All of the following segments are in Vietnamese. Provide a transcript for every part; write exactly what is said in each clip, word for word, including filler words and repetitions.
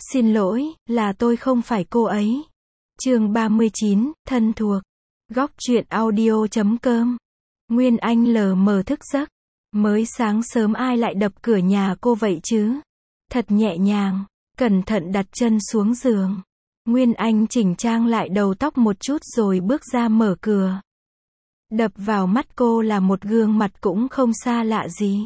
Xin lỗi, là tôi không phải cô ấy. Chương ba mươi chín, thân thuộc. Góc truyện audio chấm com. Nguyên Anh lờ mờ thức giấc. Mới sáng sớm ai lại đập cửa nhà cô vậy chứ? Thật nhẹ nhàng, cẩn thận đặt chân xuống giường. Nguyên Anh chỉnh trang lại đầu tóc một chút rồi bước ra mở cửa. Đập vào mắt cô là một gương mặt cũng không xa lạ gì.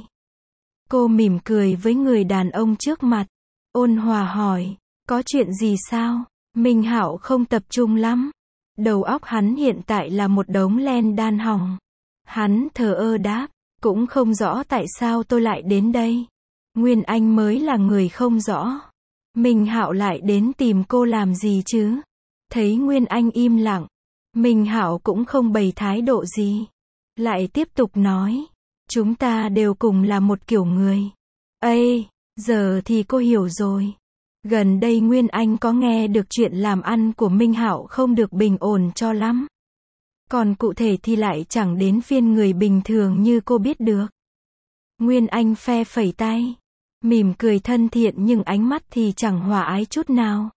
Cô mỉm cười với người đàn ông trước mặt. Ôn hòa hỏi, có chuyện gì sao? Minh Hạo không tập trung lắm. Đầu óc hắn hiện tại là một đống len đan hỏng. Hắn thờ ơ đáp, cũng không rõ tại sao tôi lại đến đây. Nguyên Anh mới là người không rõ. Minh Hạo lại đến tìm cô làm gì chứ? Thấy Nguyên Anh im lặng, Minh Hạo cũng không bày thái độ gì. Lại tiếp tục nói, chúng ta đều cùng là một kiểu người. Ây, giờ thì cô hiểu rồi. Gần đây Nguyên Anh có nghe được chuyện làm ăn của Minh Hạo không được bình ổn cho lắm. Còn cụ thể thì lại chẳng đến phiên người bình thường như cô biết được. Nguyên Anh phe phẩy tay, mỉm cười thân thiện nhưng ánh mắt thì chẳng hòa ái chút nào.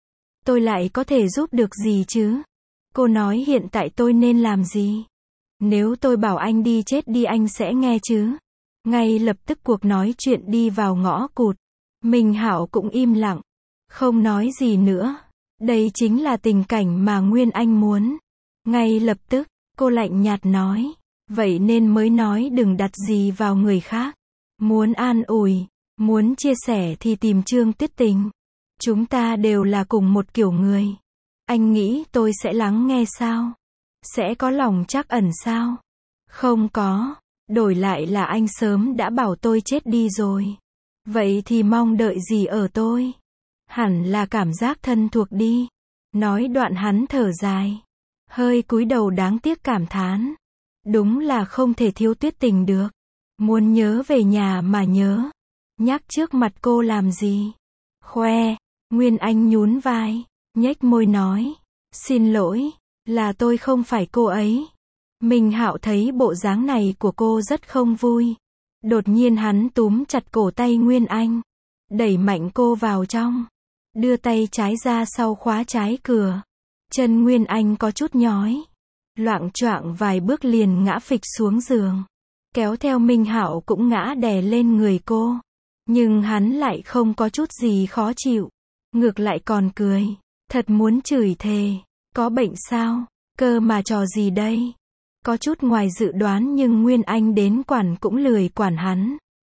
Tôi lại có thể giúp được gì chứ? Cô nói hiện tại tôi nên làm gì? Nếu tôi bảo anh đi chết đi anh sẽ nghe chứ? Ngay lập tức cuộc nói chuyện đi vào ngõ cụt. Minh Hạo cũng im lặng, không nói gì nữa. Đây chính là tình cảnh mà Nguyên Anh muốn. Ngay lập tức, cô lạnh nhạt nói, vậy nên mới nói đừng đặt gì vào người khác. Muốn an ủi, muốn chia sẻ thì tìm Trương Tuyết Tình. Chúng ta đều là cùng một kiểu người. Anh nghĩ tôi sẽ lắng nghe sao? Sẽ có lòng trắc ẩn sao? Không có. Đổi lại là anh sớm đã bảo tôi chết đi rồi. Vậy thì mong đợi gì ở tôi? Hẳn là cảm giác thân thuộc đi. Nói đoạn hắn thở dài, hơi cúi đầu đáng tiếc cảm thán. Đúng là không thể thiếu Tuyết Tình được. Muốn nhớ về nhà mà nhớ. Nhắc trước mặt cô làm gì? Khoe. Nguyên Anh nhún vai, nhếch môi nói, xin lỗi, là tôi không phải cô ấy. Minh Hạo thấy bộ dáng này của cô rất không vui. Đột nhiên hắn túm chặt cổ tay Nguyên Anh, đẩy mạnh cô vào trong, đưa tay trái ra sau khóa trái cửa. Chân Nguyên Anh có chút nhói, loạng choạng vài bước liền ngã phịch xuống giường, kéo theo Minh Hạo cũng ngã đè lên người cô. Nhưng hắn lại không có chút gì khó chịu, ngược lại còn cười, thật muốn chửi thề, có bệnh sao, cơ mà trò gì đây? Có chút ngoài dự đoán nhưng Nguyên Anh đến quản cũng lười quản hắn.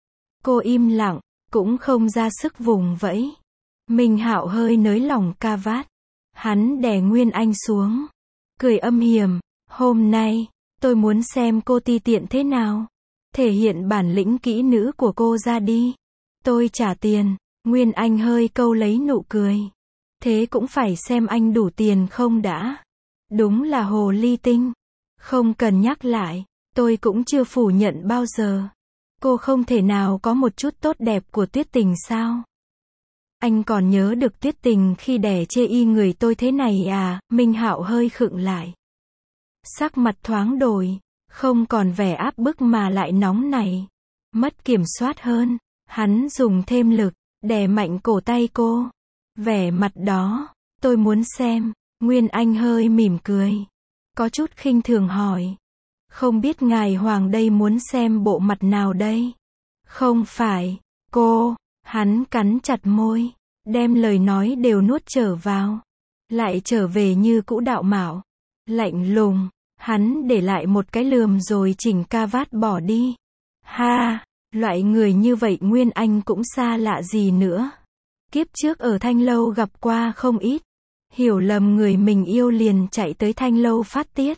Cô im lặng, cũng không ra sức vùng vẫy. Minh Hạo hơi nới lỏng ca vát. Hắn đè Nguyên Anh xuống, cười âm hiểm, hôm nay, tôi muốn xem cô ti tiện thế nào. Thể hiện bản lĩnh kỹ nữ của cô ra đi. Tôi trả tiền. Nguyên Anh hơi câu lấy nụ cười. Thế cũng phải xem anh đủ tiền không đã. Đúng là hồ ly tinh. Không cần nhắc lại, tôi cũng chưa phủ nhận bao giờ. Cô không thể nào có một chút tốt đẹp của Tuyết Tình sao? Anh còn nhớ được Tuyết Tình khi đẻ chê y người tôi thế này à? Minh Hạo hơi khựng lại. Sắc mặt thoáng đổi, không còn vẻ áp bức mà lại nóng nảy, mất kiểm soát hơn. Hắn dùng thêm lực, đè mạnh cổ tay cô. Vẻ mặt đó, tôi muốn xem. Nguyên Anh hơi mỉm cười, có chút khinh thường hỏi, không biết ngài hoàng đây muốn xem bộ mặt nào đây? Không phải, cô. Hắn cắn chặt môi, đem lời nói đều nuốt trở vào, lại trở về như cũ đạo mạo, lạnh lùng. Hắn để lại một cái lườm rồi chỉnh ca vát bỏ đi. Ha, loại người như vậy Nguyên Anh cũng xa lạ gì nữa. Kiếp trước ở Thanh Lâu gặp qua không ít. Hiểu lầm người mình yêu liền chạy tới Thanh Lâu phát tiết.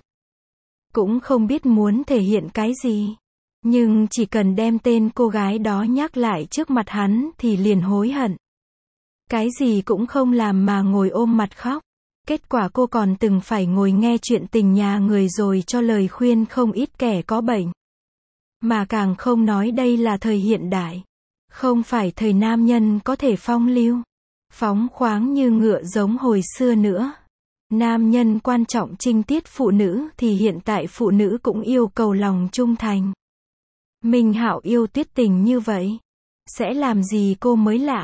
Cũng không biết muốn thể hiện cái gì. Nhưng chỉ cần đem tên cô gái đó nhắc lại trước mặt hắn thì liền hối hận. Cái gì cũng không làm mà ngồi ôm mặt khóc. Kết quả cô còn từng phải ngồi nghe chuyện tình nhà người rồi cho lời khuyên không ít kẻ có bệnh. Mà càng không nói đây là thời hiện đại. Không phải thời nam nhân có thể phong lưu, phóng khoáng như ngựa giống hồi xưa nữa. Nam nhân quan trọng trinh tiết phụ nữ thì hiện tại phụ nữ cũng yêu cầu lòng trung thành. Minh Hạo yêu Tuyết Tình như vậy. Sẽ làm gì cô mới lạ.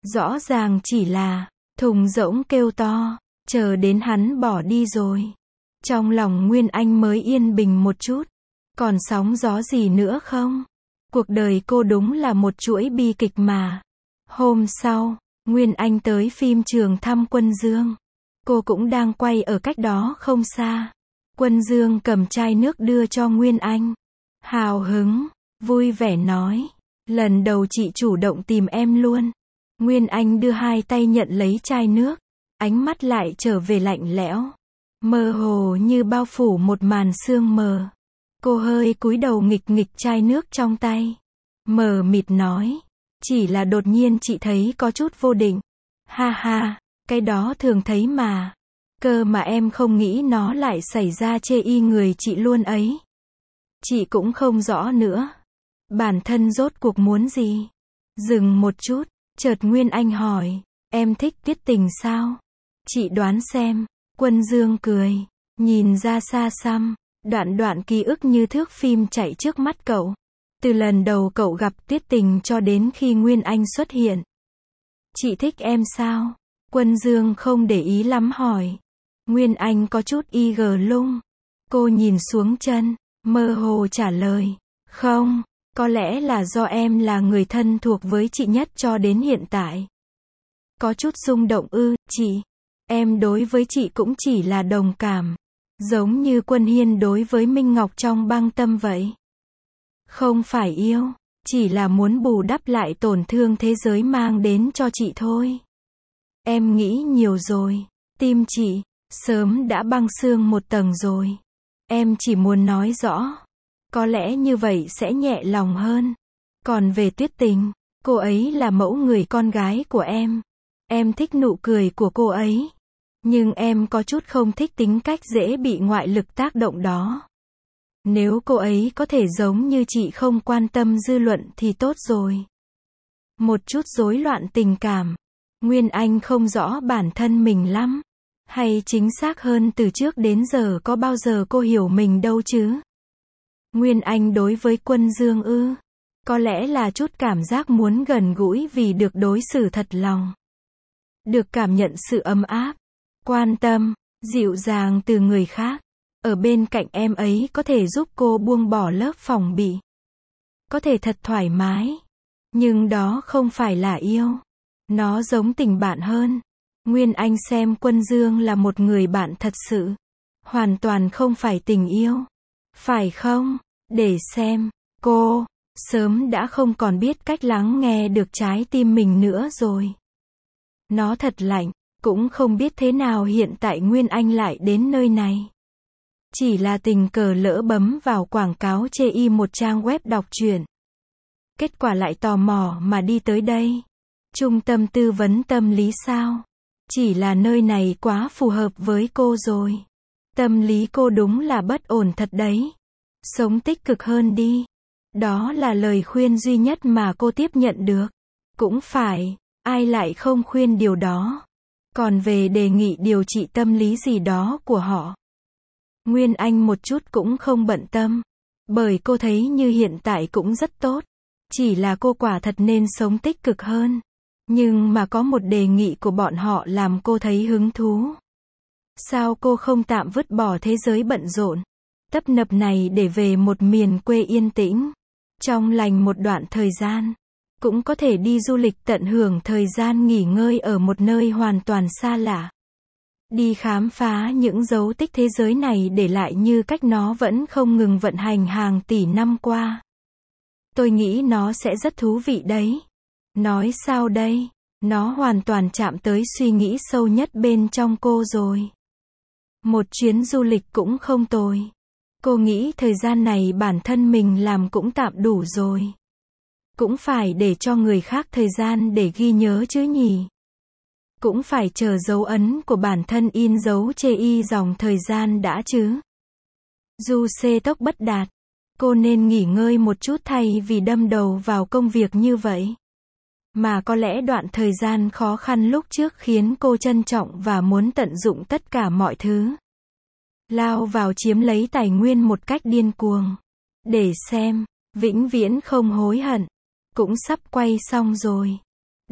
Rõ ràng chỉ là thùng rỗng kêu to, chờ đến hắn bỏ đi rồi. Trong lòng Nguyên Anh mới yên bình một chút. Còn sóng gió gì nữa không? Cuộc đời cô đúng là một chuỗi bi kịch mà. Hôm sau, Nguyên Anh tới phim trường thăm Quân Dương. Cô cũng đang quay ở cách đó không xa. Quân Dương cầm chai nước đưa cho Nguyên Anh. Hào hứng, vui vẻ nói. Lần đầu chị chủ động tìm em luôn. Nguyên Anh đưa hai tay nhận lấy chai nước. Ánh mắt lại trở về lạnh lẽo. Mơ hồ như bao phủ một màn sương mờ. Cô hơi cúi đầu nghịch nghịch chai nước trong tay. Mờ mịt nói. Chỉ là đột nhiên chị thấy có chút vô định. Ha ha, cái đó thường thấy mà. Cơ mà em không nghĩ nó lại xảy ra chê y người chị luôn ấy. Chị cũng không rõ nữa. Bản thân rốt cuộc muốn gì? Dừng một chút, chợt Nguyên Anh hỏi. Em thích Tuyết Tình sao? Chị đoán xem. Quân Dương cười. Nhìn ra xa xăm. Đoạn đoạn ký ức như thước phim chạy trước mắt cậu. Từ lần đầu cậu gặp Tuyết Tình cho đến khi Nguyên Anh xuất hiện. Chị thích em sao? Quân Dương không để ý lắm hỏi. Nguyên Anh có chút y gờ lung. Cô nhìn xuống chân, mơ hồ trả lời. Không, có lẽ là do em là người thân thuộc với chị nhất cho đến hiện tại. Có chút rung động ư, chị. Em đối với chị cũng chỉ là đồng cảm. Giống như Quân Hiên đối với Minh Ngọc trong Băng Tâm vậy. Không phải yêu, chỉ là muốn bù đắp lại tổn thương thế giới mang đến cho chị thôi. Em nghĩ nhiều rồi, tim chị, sớm đã băng xương một tầng rồi. Em chỉ muốn nói rõ, có lẽ như vậy sẽ nhẹ lòng hơn. Còn về Tuyết Tình, cô ấy là mẫu người con gái của em. Em thích nụ cười của cô ấy. Nhưng em có chút không thích tính cách dễ bị ngoại lực tác động đó. Nếu cô ấy có thể giống như chị không quan tâm dư luận thì tốt rồi. Một chút rối loạn tình cảm. Nguyên Anh không rõ bản thân mình lắm. Hay chính xác hơn từ trước đến giờ có bao giờ cô hiểu mình đâu chứ? Nguyên Anh đối với Quân Dương ư? Có lẽ là chút cảm giác muốn gần gũi vì được đối xử thật lòng. Được cảm nhận sự ấm áp, quan tâm, dịu dàng từ người khác. Ở bên cạnh em ấy có thể giúp cô buông bỏ lớp phòng bị. Có thể thật thoải mái. Nhưng đó không phải là yêu. Nó giống tình bạn hơn. Nguyên Anh xem Quân Dương là một người bạn thật sự. Hoàn toàn không phải tình yêu. Phải không? Để xem. Cô, sớm đã không còn biết cách lắng nghe được trái tim mình nữa rồi. Nó thật lạnh. Cũng không biết thế nào hiện tại Nguyên Anh lại đến nơi này. Chỉ là tình cờ lỡ bấm vào quảng cáo chê y một trang web đọc truyện. Kết quả lại tò mò mà đi tới đây. Trung tâm tư vấn tâm lý sao? Chỉ là nơi này quá phù hợp với cô rồi. Tâm lý cô đúng là bất ổn thật đấy. Sống tích cực hơn đi. Đó là lời khuyên duy nhất mà cô tiếp nhận được. Cũng phải, ai lại không khuyên điều đó. Còn về đề nghị điều trị tâm lý gì đó của họ, Nguyên Anh một chút cũng không bận tâm. Bởi cô thấy như hiện tại cũng rất tốt. Chỉ là cô quả thật nên sống tích cực hơn. Nhưng mà có một đề nghị của bọn họ làm cô thấy hứng thú. Sao cô không tạm vứt bỏ thế giới bận rộn, tấp nập này để về một miền quê yên tĩnh, trong lành một đoạn thời gian. Cũng có thể đi du lịch tận hưởng thời gian nghỉ ngơi ở một nơi hoàn toàn xa lạ. Đi khám phá những dấu tích thế giới này để lại như cách nó vẫn không ngừng vận hành hàng tỷ năm qua. Tôi nghĩ nó sẽ rất thú vị đấy. Nói sao đây? Nó hoàn toàn chạm tới suy nghĩ sâu nhất bên trong cô rồi. Một chuyến du lịch cũng không tồi. Cô nghĩ thời gian này bản thân mình làm cũng tạm đủ rồi. Cũng phải để cho người khác thời gian để ghi nhớ chứ nhỉ. Cũng phải chờ dấu ấn của bản thân in dấu chê y dòng thời gian đã chứ. Du xê tốc bất đạt. Cô nên nghỉ ngơi một chút thay vì đâm đầu vào công việc như vậy. Mà có lẽ đoạn thời gian khó khăn lúc trước khiến cô trân trọng và muốn tận dụng tất cả mọi thứ. Lao vào chiếm lấy tài nguyên một cách điên cuồng. Để xem, vĩnh viễn không hối hận. Cũng sắp quay xong rồi.